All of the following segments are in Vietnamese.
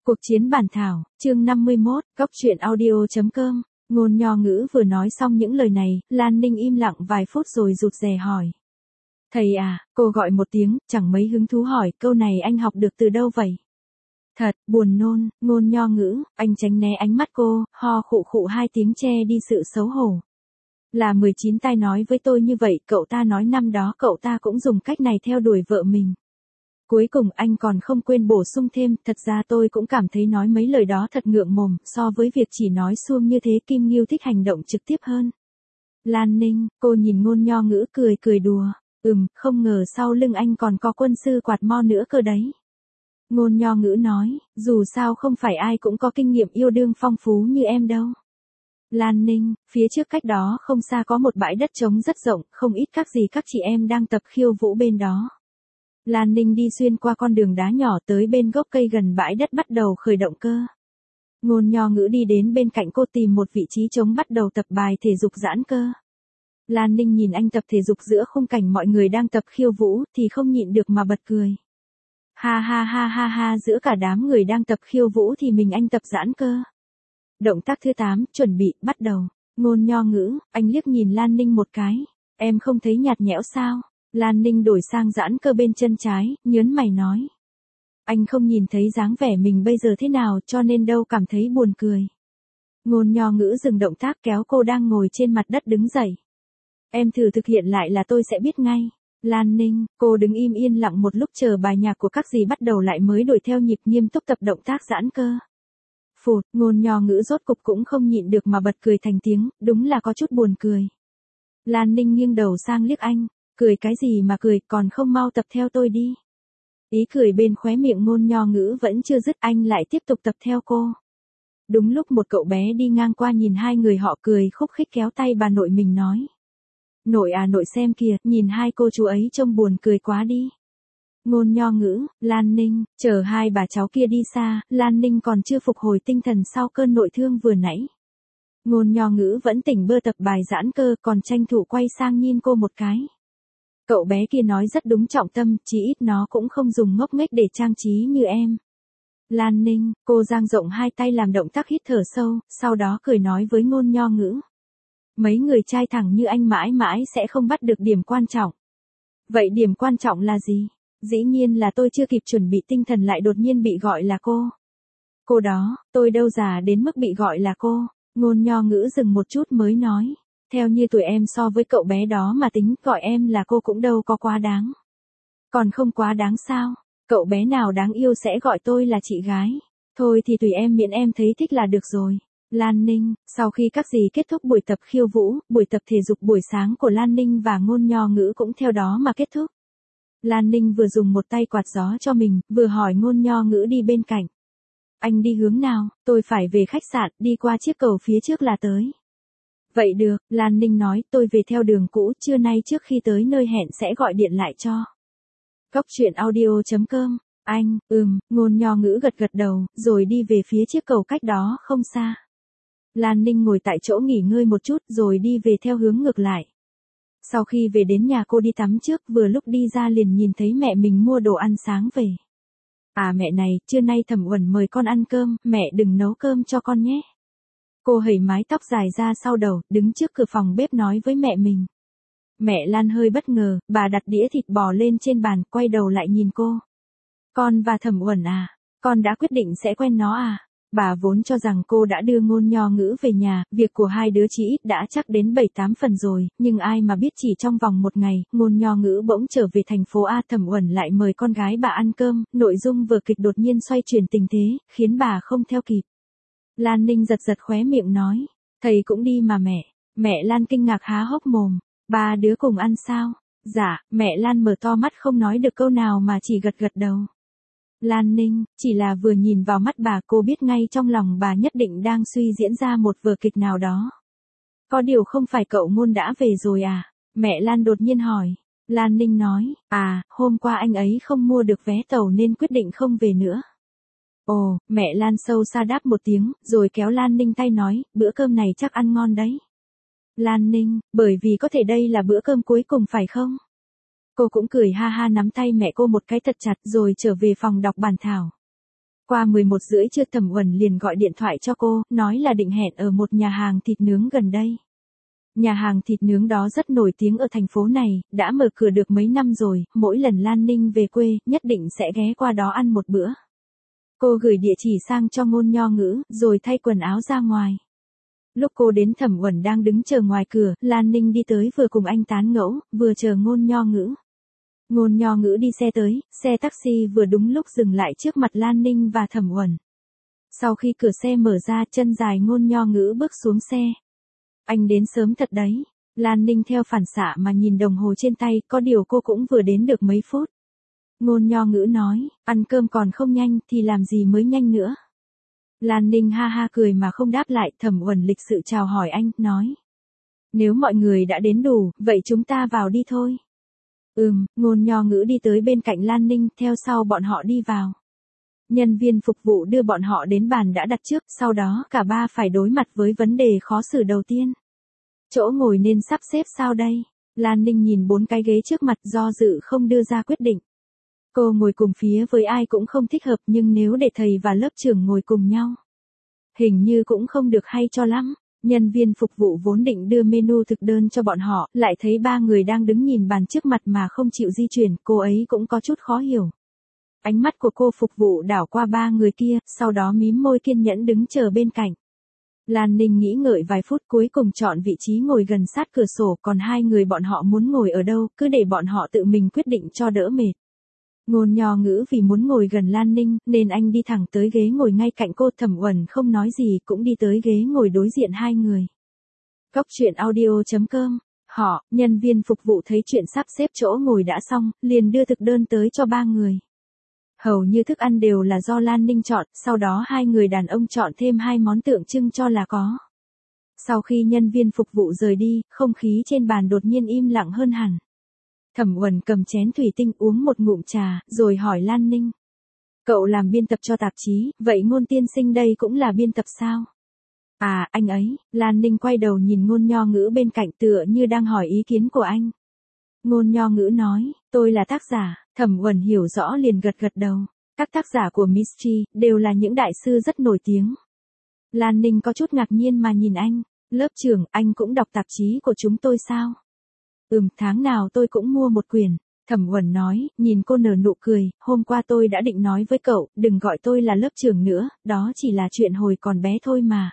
Cuộc chiến bản thảo, chương 51, góc truyện audio.com. Ngôn Nho Ngữ vừa nói xong những lời này, Lan Ninh im lặng vài phút rồi rụt rè hỏi. Thầy à, cô gọi một tiếng, chẳng mấy hứng thú hỏi, câu này anh học được từ đâu vậy? Thật, buồn nôn, Ngôn Nho Ngữ, anh tránh né ánh mắt cô, ho khụ khụ hai tiếng che đi sự xấu hổ. Là 19 tai nói với tôi như vậy, cậu ta nói năm đó cậu ta cũng dùng cách này theo đuổi vợ mình. Cuối cùng anh còn không quên bổ sung thêm, thật ra tôi cũng cảm thấy nói mấy lời đó thật ngượng mồm, so với việc chỉ nói suông như thế Kim Ngưu thích hành động trực tiếp hơn. Lan Ninh, cô nhìn Ngôn Nho Ngữ cười đùa, không ngờ sau lưng anh còn có quân sư quạt mo nữa cơ đấy. Ngôn Nho Ngữ nói, dù sao không phải ai cũng có kinh nghiệm yêu đương phong phú như em đâu. Lan Ninh, phía trước cách đó không xa có một bãi đất trống rất rộng, không ít các chị em đang tập khiêu vũ bên đó. Lan Ninh đi xuyên qua con đường đá nhỏ tới bên gốc cây gần bãi đất bắt đầu khởi động cơ. Ngôn Nho Ngữ đi đến bên cạnh cô tìm một vị trí trống bắt đầu tập bài thể dục giãn cơ. Lan Ninh nhìn anh tập thể dục giữa khung cảnh mọi người đang tập khiêu vũ thì không nhịn được mà bật cười. Ha ha ha ha ha, giữa cả đám người đang tập khiêu vũ thì mình anh tập giãn cơ. Động tác thứ 8, chuẩn bị, bắt đầu. Ngôn Nho Ngữ, anh liếc nhìn Lan Ninh một cái. Em không thấy nhạt nhẽo sao? Lan Ninh đổi sang giãn cơ bên chân trái, nhớn mày nói. Anh không nhìn thấy dáng vẻ mình bây giờ thế nào cho nên đâu cảm thấy buồn cười. Ngôn Nho Ngữ dừng động tác kéo cô đang ngồi trên mặt đất đứng dậy. Em thử thực hiện lại là tôi sẽ biết ngay. Lan Ninh, cô đứng im yên lặng một lúc chờ bài nhạc của các dì bắt đầu lại mới đuổi theo nhịp nghiêm túc tập động tác giãn cơ. Phụt, Ngôn Nho Ngữ rốt cục cũng không nhịn được mà bật cười thành tiếng, đúng là có chút buồn cười. Lan Ninh nghiêng đầu sang liếc anh. Cười cái gì mà cười, còn không mau tập theo tôi đi. Ý cười bên khóe miệng Ngôn Nho Ngữ vẫn chưa dứt, anh lại tiếp tục tập theo cô. Đúng lúc một cậu bé đi ngang qua nhìn hai người họ cười khúc khích kéo tay bà nội mình nói. Nội à nội xem kìa, nhìn hai cô chú ấy trông buồn cười quá đi. Ngôn Nho Ngữ, Lan Ninh, chờ hai bà cháu kia đi xa, Lan Ninh còn chưa phục hồi tinh thần sau cơn nội thương vừa nãy. Ngôn Nho Ngữ vẫn tỉnh bơ tập bài giãn cơ còn tranh thủ quay sang nhìn cô một cái. Cậu bé kia nói rất đúng trọng tâm, chí ít nó cũng không dùng ngốc nghếch để trang trí như em. Lan Ninh, cô dang rộng hai tay làm động tác hít thở sâu, sau đó cười nói với Ngôn Nho Ngữ. Mấy người trai thẳng như anh mãi mãi sẽ không bắt được điểm quan trọng. Vậy điểm quan trọng là gì? Dĩ nhiên là tôi chưa kịp chuẩn bị tinh thần lại đột nhiên bị gọi là cô. Cô đó, tôi đâu già đến mức bị gọi là cô. Ngôn Nho Ngữ dừng một chút mới nói. Theo như tuổi em so với cậu bé đó mà tính gọi em là cô cũng đâu có quá đáng. Còn không quá đáng sao? Cậu bé nào đáng yêu sẽ gọi tôi là chị gái. Thôi thì tùy em miễn em thấy thích là được rồi. Lan Ninh, sau khi các dì kết thúc buổi tập khiêu vũ, buổi tập thể dục buổi sáng của Lan Ninh và Ngôn Nho Ngữ cũng theo đó mà kết thúc. Lan Ninh vừa dùng một tay quạt gió cho mình, vừa hỏi Ngôn Nho Ngữ đi bên cạnh. Anh đi hướng nào? Tôi phải về khách sạn, đi qua chiếc cầu phía trước là tới. Vậy được, Lan Ninh nói, tôi về theo đường cũ, trưa nay trước khi tới nơi hẹn sẽ gọi điện lại cho. Góc truyện audio.com, anh, Ngôn Nho Ngữ gật đầu, rồi đi về phía chiếc cầu cách đó không xa. Lan Ninh ngồi tại chỗ nghỉ ngơi một chút rồi đi về theo hướng ngược lại. Sau khi về đến nhà cô đi tắm trước, vừa lúc đi ra liền nhìn thấy mẹ mình mua đồ ăn sáng về. À mẹ này, trưa nay Thẩm Uẩn mời con ăn cơm, mẹ đừng nấu cơm cho con nhé. Cô hẩy mái tóc dài ra sau đầu, đứng trước cửa phòng bếp nói với mẹ mình. Mẹ Lan hơi bất ngờ, bà đặt đĩa thịt bò lên trên bàn, quay đầu lại nhìn cô. Con và Thẩm Uẩn à, con đã quyết định sẽ quen nó à? Bà vốn cho rằng cô đã đưa Ngôn Nho Ngữ về nhà, việc của hai đứa chí ít đã chắc đến 7-8 phần rồi, nhưng ai mà biết chỉ trong vòng một ngày, Ngôn Nho Ngữ bỗng trở về thành phố A, Thẩm Uẩn lại mời con gái bà ăn cơm, nội dung vở kịch đột nhiên xoay chuyển tình thế, khiến bà không theo kịp. Lan Ninh giật khóe miệng nói, thầy cũng đi mà mẹ. Mẹ Lan kinh ngạc há hốc mồm, ba đứa cùng ăn sao? Dạ, mẹ Lan mở to mắt không nói được câu nào mà chỉ gật đầu. Lan Ninh, chỉ là vừa nhìn vào mắt bà cô biết ngay trong lòng bà nhất định đang suy diễn ra một vở kịch nào đó. Có điều không phải cậu Ngôn đã về rồi à? Mẹ Lan đột nhiên hỏi. Lan Ninh nói, hôm qua anh ấy không mua được vé tàu nên quyết định không về nữa. Ồ, mẹ Lan sâu xa đáp một tiếng, rồi kéo Lan Ninh tay nói, bữa cơm này chắc ăn ngon đấy. Lan Ninh, bởi vì có thể đây là bữa cơm cuối cùng phải không? Cô cũng cười ha ha nắm tay mẹ cô một cái thật chặt rồi trở về phòng đọc bản thảo. Qua 11 rưỡi trưa Thẩm Uẩn liền gọi điện thoại cho cô, nói là định hẹn ở một nhà hàng thịt nướng gần đây. Nhà hàng thịt nướng đó rất nổi tiếng ở thành phố này, đã mở cửa được mấy năm rồi, mỗi lần Lan Ninh về quê, nhất định sẽ ghé qua đó ăn một bữa. Cô gửi địa chỉ sang cho Ngôn Nho Ngữ, rồi thay quần áo ra ngoài. Lúc cô đến Thẩm Uẩn đang đứng chờ ngoài cửa, Lan Ninh đi tới vừa cùng anh tán gẫu, vừa chờ Ngôn Nho Ngữ. Ngôn Nho Ngữ đi xe tới, xe taxi vừa đúng lúc dừng lại trước mặt Lan Ninh và Thẩm Uẩn. Sau khi cửa xe mở ra, chân dài Ngôn Nho Ngữ bước xuống xe. Anh đến sớm thật đấy. Lan Ninh theo phản xạ mà nhìn đồng hồ trên tay, có điều cô cũng vừa đến được mấy phút. Ngôn Nho Ngữ nói, ăn cơm còn không nhanh thì làm gì mới nhanh nữa. Lan Ninh ha ha cười mà không đáp lại. Thẩm Uẩn lịch sự chào hỏi anh, nói. Nếu mọi người đã đến đủ, vậy chúng ta vào đi thôi. Ngôn Nho Ngữ đi tới bên cạnh Lan Ninh, theo sau bọn họ đi vào. Nhân viên phục vụ đưa bọn họ đến bàn đã đặt trước, sau đó cả ba phải đối mặt với vấn đề khó xử đầu tiên. Chỗ ngồi nên sắp xếp sao đây? Lan Ninh nhìn 4 cái ghế trước mặt, do dự không đưa ra quyết định. Cô ngồi cùng phía với ai cũng không thích hợp, nhưng nếu để thầy và lớp trưởng ngồi cùng nhau, hình như cũng không được hay cho lắm. Nhân viên phục vụ vốn định đưa menu thực đơn cho bọn họ, lại thấy 3 người đang đứng nhìn bàn trước mặt mà không chịu di chuyển, cô ấy cũng có chút khó hiểu. Ánh mắt của cô phục vụ đảo qua 3 người kia, sau đó mím môi kiên nhẫn đứng chờ bên cạnh. Lan Ninh nghĩ ngợi vài phút cuối cùng chọn vị trí ngồi gần sát cửa sổ, còn 2 người bọn họ muốn ngồi ở đâu, cứ để bọn họ tự mình quyết định cho đỡ mệt. Ngôn Nho Ngữ vì muốn ngồi gần Lan Ninh, nên anh đi thẳng tới ghế ngồi ngay cạnh cô. Thẩm Uẩn không nói gì, cũng đi tới ghế ngồi đối diện 2 người. Cóc truyện audio.com. Nhân viên phục vụ thấy chuyện sắp xếp chỗ ngồi đã xong, liền đưa thực đơn tới cho 3 người. Hầu như thức ăn đều là do Lan Ninh chọn, sau đó 2 người đàn ông chọn thêm 2 món tượng trưng cho là có. Sau khi nhân viên phục vụ rời đi, không khí trên bàn đột nhiên im lặng hơn hẳn. Thẩm Uẩn cầm chén thủy tinh uống một ngụm trà, rồi hỏi Lan Ninh. Cậu làm biên tập cho tạp chí, vậy Ngôn tiên sinh đây cũng là biên tập sao? À, anh ấy. Lan Ninh quay đầu nhìn Ngôn Nho Ngữ bên cạnh tựa như đang hỏi ý kiến của anh. Ngôn Nho Ngữ nói, tôi là tác giả. Thẩm Uẩn hiểu rõ liền gật gật đầu. Các tác giả của Mystery đều là những đại sư rất nổi tiếng. Lan Ninh có chút ngạc nhiên mà nhìn anh. Lớp trưởng, anh cũng đọc tạp chí của chúng tôi sao? Tháng nào tôi cũng mua một quyển. Thẩm Uẩn nói, nhìn cô nở nụ cười, hôm qua tôi đã định nói với cậu, đừng gọi tôi là lớp trưởng nữa, đó chỉ là chuyện hồi còn bé thôi mà.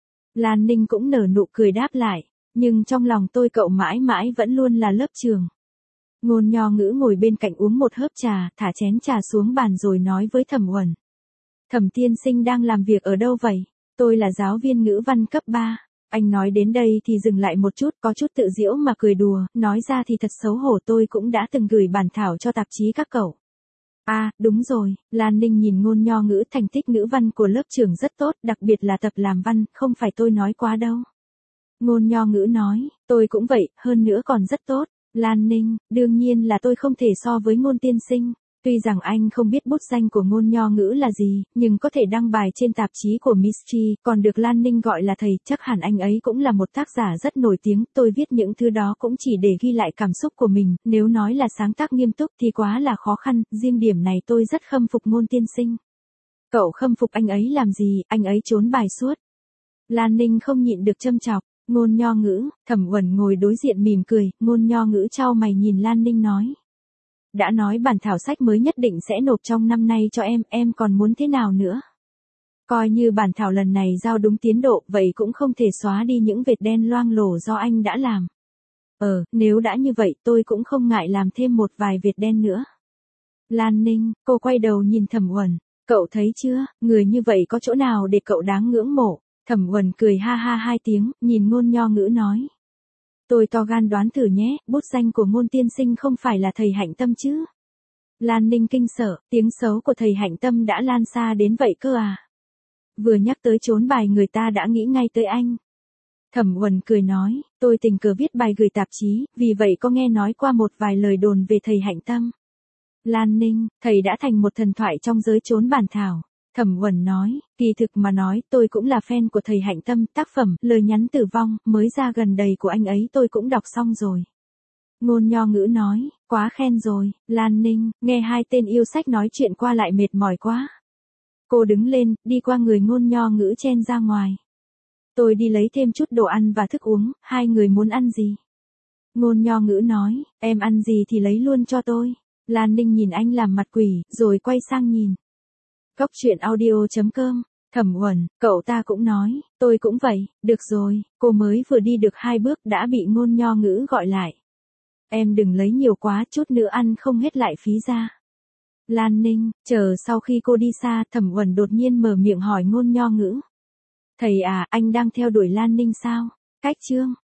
Lan Ninh cũng nở nụ cười đáp lại, nhưng trong lòng tôi cậu mãi mãi vẫn luôn là lớp trưởng. Ngôn Nho Ngữ ngồi bên cạnh uống một hớp trà, thả chén trà xuống bàn rồi nói với Thẩm Uẩn. Thẩm tiên sinh đang làm việc ở đâu vậy? Tôi là giáo viên ngữ văn cấp 3. Anh nói đến đây thì dừng lại một chút, có chút tự giễu mà cười đùa, nói ra thì thật xấu hổ, tôi cũng đã từng gửi bản thảo cho tạp chí các cậu. À, đúng rồi. Lan Ninh nhìn Ngôn Nho Ngữ, thành tích ngữ văn của lớp trưởng rất tốt, đặc biệt là tập làm văn, không phải tôi nói quá đâu. Ngôn Nho Ngữ nói, tôi cũng vậy, hơn nữa còn rất tốt. Lan Ninh, đương nhiên là tôi không thể so với Ngôn tiên sinh. Tuy rằng anh không biết bút danh của Ngôn Nho Ngữ là gì, nhưng có thể đăng bài trên tạp chí của Mystery, còn được Lan Ninh gọi là thầy, chắc hẳn anh ấy cũng là một tác giả rất nổi tiếng. Tôi viết những thứ đó cũng chỉ để ghi lại cảm xúc của mình, nếu nói là sáng tác nghiêm túc thì quá là khó khăn, riêng điểm này tôi rất khâm phục Ngôn tiên sinh. Cậu khâm phục anh ấy làm gì, anh ấy trốn bài suốt. Lan Ninh không nhịn được châm chọc. Ngôn Nho Ngữ. Thẩm Uẩn ngồi đối diện mỉm cười, Ngôn Nho Ngữ chau mày nhìn Lan Ninh nói. Đã nói bản thảo sách mới nhất định sẽ nộp trong năm nay cho em còn muốn thế nào nữa? Coi như bản thảo lần này giao đúng tiến độ, vậy cũng không thể xóa đi những vệt đen loang lổ do anh đã làm. Nếu đã như vậy tôi cũng không ngại làm thêm một vài vệt đen nữa. Lan Ninh, cô quay đầu nhìn Thẩm Uẩn, cậu thấy chưa, người như vậy có chỗ nào để cậu đáng ngưỡng mộ? Thẩm Uẩn cười ha ha 2 tiếng, nhìn Ngôn Nho Ngữ nói. Tôi to gan đoán thử nhé, bút danh của Ngôn tiên sinh không phải là thầy Hạnh Tâm chứ? Lan Ninh kinh sợ, tiếng xấu của thầy Hạnh Tâm đã lan xa đến vậy cơ à? Vừa nhắc tới trốn bài người ta đã nghĩ ngay tới anh. Thẩm Uẩn cười nói, tôi tình cờ viết bài gửi tạp chí, vì vậy có nghe nói qua một vài lời đồn về thầy Hạnh Tâm. Lan Ninh, thầy đã thành một thần thoại trong giới trốn bản thảo. Thẩm Uẩn nói, kỳ thực mà nói, tôi cũng là fan của thầy Hạnh Tâm, tác phẩm Lời nhắn tử vong mới ra gần đây của anh ấy tôi cũng đọc xong rồi. Ngôn Nho Ngữ nói, quá khen rồi. Lan Ninh, nghe 2 tên yêu sách nói chuyện qua lại mệt mỏi quá. Cô đứng lên, đi qua người Ngôn Nho Ngữ chen ra ngoài. Tôi đi lấy thêm chút đồ ăn và thức uống, hai người muốn ăn gì? Ngôn Nho Ngữ nói, em ăn gì thì lấy luôn cho tôi. Lan Ninh nhìn anh làm mặt quỷ, rồi quay sang nhìn. Cốc truyện audio.com, Thẩm Uẩn, cậu ta cũng nói, tôi cũng vậy, được rồi, cô mới vừa đi được 2 bước đã bị Ngôn Nho Ngữ gọi lại. Em đừng lấy nhiều quá, chút nữa ăn không hết lại phí ra. Lan Ninh, chờ sau khi cô đi xa, Thẩm Uẩn đột nhiên mở miệng hỏi Ngôn Nho Ngữ. Thầy à, anh đang theo đuổi Lan Ninh sao? Cách chương